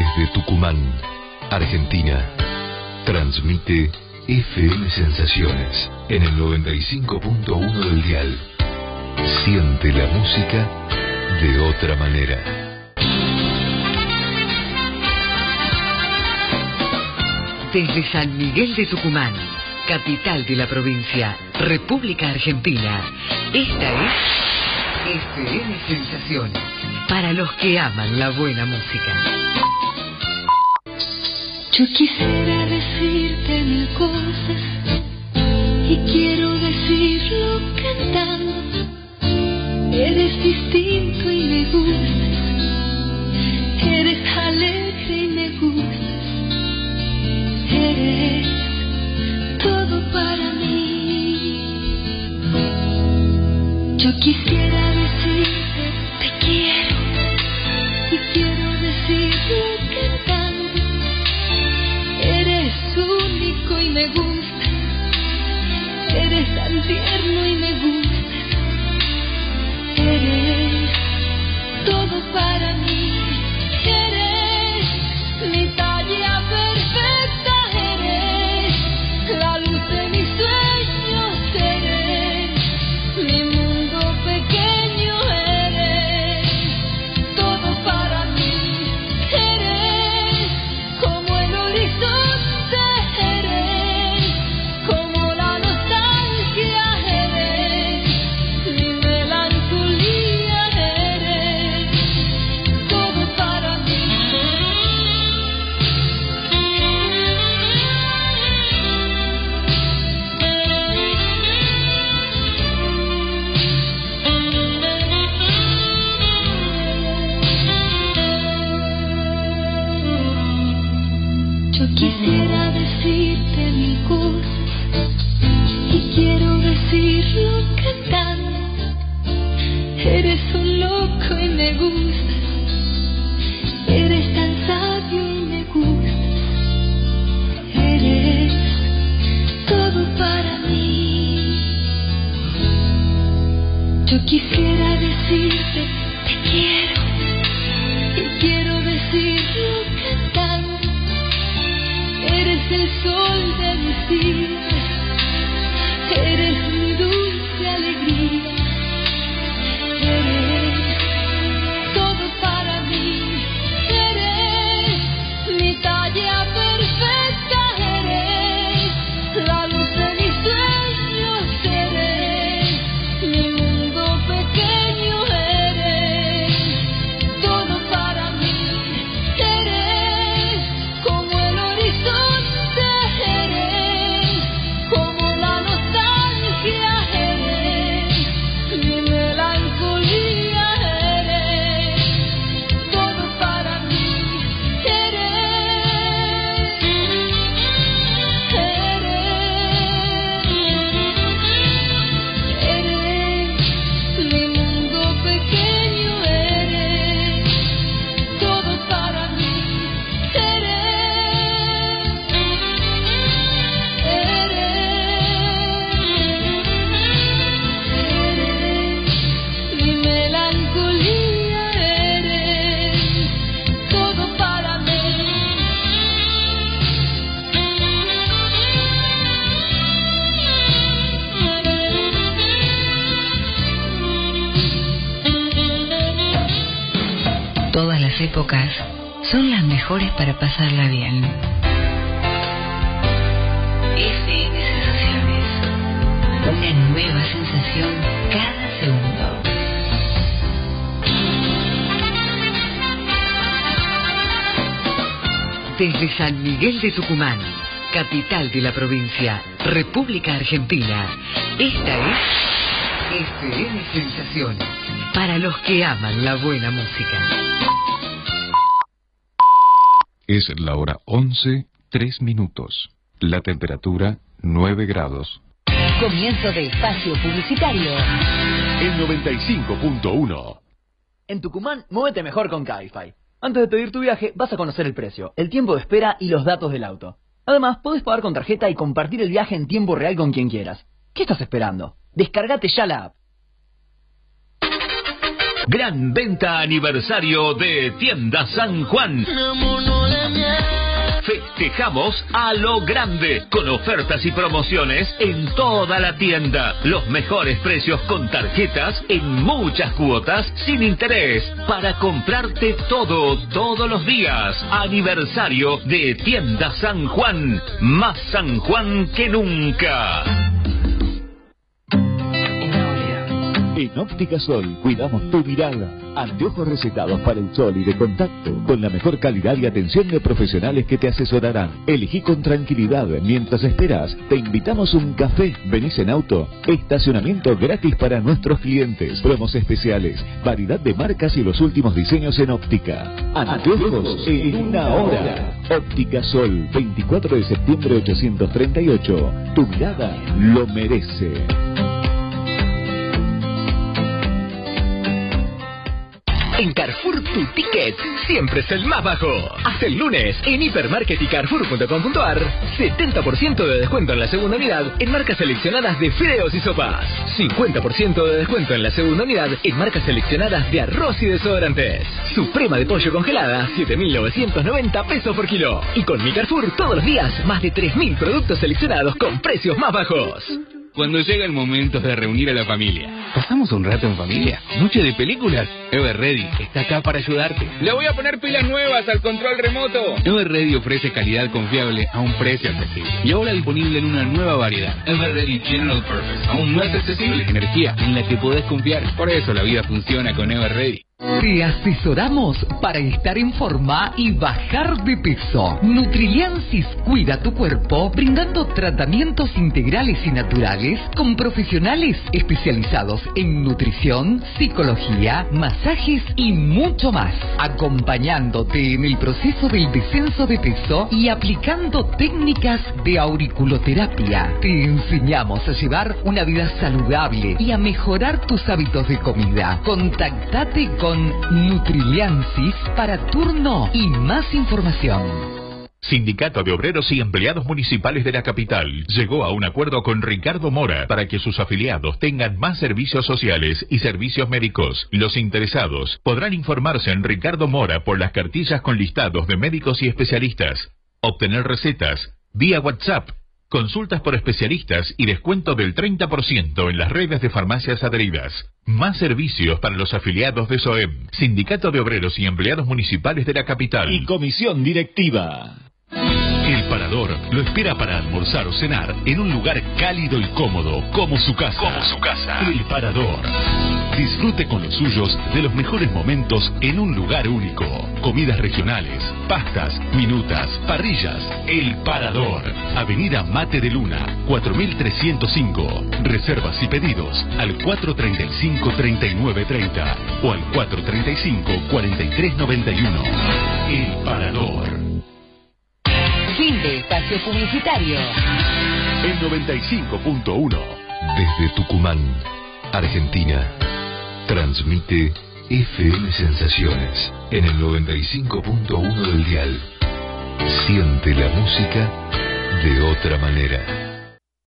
Desde Tucumán, Argentina, transmite FM Sensaciones en el 95.1 del dial. Siente la música de otra manera. Desde San Miguel de Tucumán, capital de la provincia, República Argentina, esta es FM Sensaciones, para los que aman la buena música. Yo quisiera decirte mil cosas y quiero decirlo cantando. Eres distinto y me gustas, eres alegre y me gustas, eres todo para mí. Yo quisiera decirte te quiero y quiero decirlo cantando. Eres único y me gustas, eres tan tierno y me gustas, eres todo para mí, eres mi talla perfecta, eres la luz de mis sueños, eres mi mundo pequeño, eres todo para mí, eres como el horizonte, eres como la nostalgia, eres mi melancolía, eres todo para mí. Yo quisiera decirte mil cosas y quiero decirlo cantando. Eres un loco y me gustas, eres tan sabio y me gustas, eres todo para mí. Yo quisiera decirte te quiero y quiero decirlo cantando. Eres el sol de mis días, eres mi dulce alegría, eres todo para mí, eres mi talla perfecta, eres la luz de mis sueños, eres mi mundo pequeño, eres todo para mí, eres como el horizonte, eres como la nostalgia, eres mi melancolía, eres todo para mí, eres mi mundo pequeño, eres todo para mí, eres mi melancolía, eres todo para mí. Todas las épocas son las mejores para pasarla bien. FM Sensaciones, una nueva sensación cada segundo. Desde San Miguel de Tucumán, capital de la provincia, República Argentina, esta es FM Sensaciones, para los que aman la buena música. Es la hora 11:03. La temperatura 9 grados. Comienzo de espacio publicitario. El 95.1. En Tucumán, muévete mejor con Cabify. Antes de pedir tu viaje, vas a conocer el precio, el tiempo de espera y los datos del auto. Además, podés pagar con tarjeta y compartir el viaje en tiempo real con quien quieras. ¿Qué estás esperando? Descárgate ya la app. Gran venta aniversario de Tienda San Juan. Festejamos a lo grande, con ofertas y promociones en toda la tienda. Los mejores precios con tarjetas en muchas cuotas sin interés. Para comprarte todo, todos los días. Aniversario de Tienda San Juan. Más San Juan que nunca. En Óptica Sol cuidamos tu mirada. Anteojos recetados para el sol y de contacto, con la mejor calidad y atención de profesionales que te asesorarán. Elegí con tranquilidad mientras esperas. Te invitamos un café. ¿Venís en auto? Estacionamiento gratis para nuestros clientes. Promos especiales, variedad de marcas y los últimos diseños en óptica. Anteojos en una hora. Óptica Sol, 24 de septiembre 838. Tu mirada lo merece. En Carrefour tu ticket siempre es el más bajo. Hasta el lunes en Hipermarket y Carrefour.com.ar 70% de descuento en la segunda unidad en marcas seleccionadas de fideos y sopas. 50% de descuento en la segunda unidad en marcas seleccionadas de arroz y desodorantes. Suprema de pollo congelada, 7.990 pesos por kilo. Y con mi Carrefour todos los días más de 3.000 productos seleccionados con precios más bajos. Cuando llega el momento de reunir a la familia, ¿pasamos un rato en familia? ¿Noche de películas? Everready está acá para ayudarte. Le voy a poner pilas nuevas al control remoto. Everready ofrece calidad confiable a un precio accesible. Y ahora disponible en una nueva variedad. Everready General Purpose, aún más accesible. Energía en la que podés confiar. Por eso la vida funciona con Everready. Te asesoramos para estar en forma y bajar de peso. Nutriliansis cuida tu cuerpo brindando tratamientos integrales y naturales con profesionales especializados en nutrición, psicología, masajes y mucho más. Acompañándote en el proceso del descenso de peso y aplicando técnicas de auriculoterapia. Te enseñamos a llevar una vida saludable y a mejorar tus hábitos de comida. Contactate con Nutriliansis para turno y más información. Sindicato de Obreros y Empleados Municipales de la capital llegó a un acuerdo con Ricardo Mora para que sus afiliados tengan más servicios sociales y servicios médicos. Los interesados podrán informarse en Ricardo Mora por las cartillas con listados de médicos y especialistas, obtener recetas, vía WhatsApp, consultas por especialistas y descuento del 30% en las redes de farmacias adheridas. Más servicios para los afiliados de SOEM, Sindicato de Obreros y Empleados Municipales de la capital. Y comisión directiva. El Parador lo espera para almorzar o cenar en un lugar cálido y cómodo, como su casa. El Parador. Disfrute con los suyos de los mejores momentos en un lugar único. Comidas regionales, pastas, minutas, parrillas. El Parador. Avenida Mate de Luna, 4305. Reservas y pedidos al 435-3930 o al 435-4391. El Parador. Fin de espacio publicitario. El 95.1. Desde Tucumán, Argentina, transmite FM Sensaciones en el 95.1 del dial. Siente la música de otra manera.